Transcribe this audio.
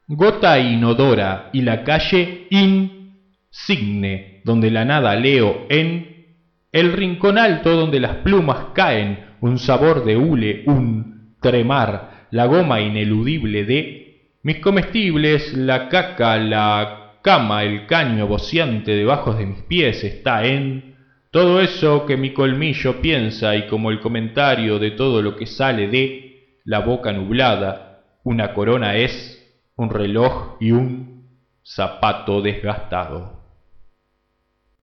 Gota inodora y la calle insigne, donde la nada leo en el rincón alto donde las plumas caen, un sabor de hule, un tremar, la goma ineludible de mis comestibles, la caca, la cama, el caño boceante debajo de mis pies está en todo eso que mi colmillo piensa y como el comentario de todo lo que sale de la boca nublada, una corona es un reloj y un zapato desgastado.